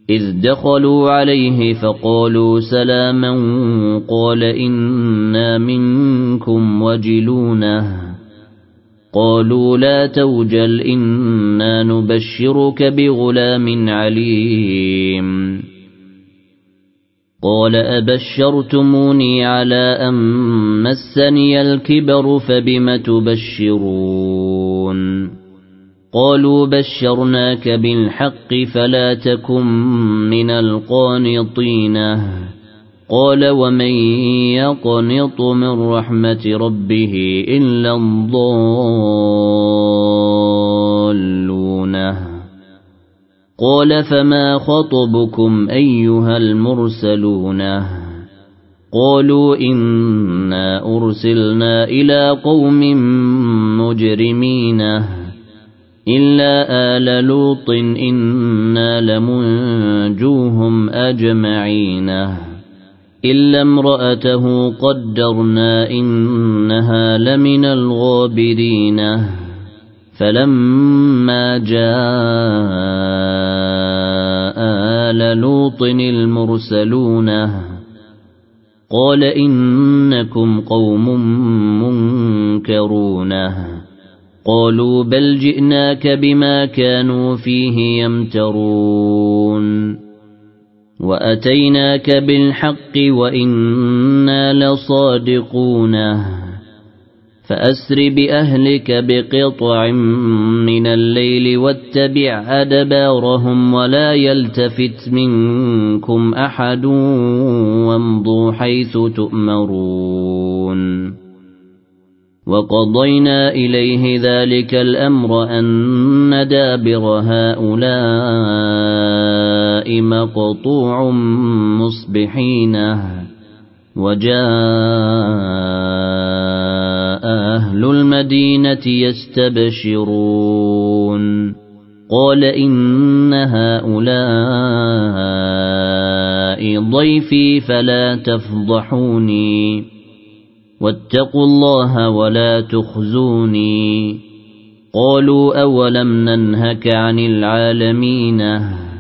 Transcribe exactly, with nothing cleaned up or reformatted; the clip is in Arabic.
إذ دخلوا عليه فقالوا سلاما قال إنا منكم وجلونه قالوا لا توجل إنا نبشرك بغلام عليم قال أبشرتموني على أن مسني الكبر فبم تبشرون قالوا بشرناك بالحق فلا تكن من القانطين قال ومن يقنط من رحمة ربه إلا الضالون قال فما خطبكم أيها المرسلون قالوا إنا أرسلنا إلى قوم مجرمين إلا آل لوط إنا لمنجوهم أجمعين إلا امرأته قدرنا إنها لمن الغابرين فلما جاء آل لوط المرسلون قال إنكم قوم منكرون قالوا بل جئناك بما كانوا فيه يمترون وأتيناك بالحق وإنا لصادقون فأسر بأهلك بقطع من الليل واتبع أدبارهم ولا يلتفت منكم أحد وامضوا حيث تؤمرون وقضينا إليه ذلك الأمر أن دابر هؤلاء مقطوع مصبحين وجاء أهل المدينة يستبشرون قال إن هؤلاء ضيفي فلا تفضحوني واتقوا الله ولا تخزوني قالوا أولم ننهك عن العالمين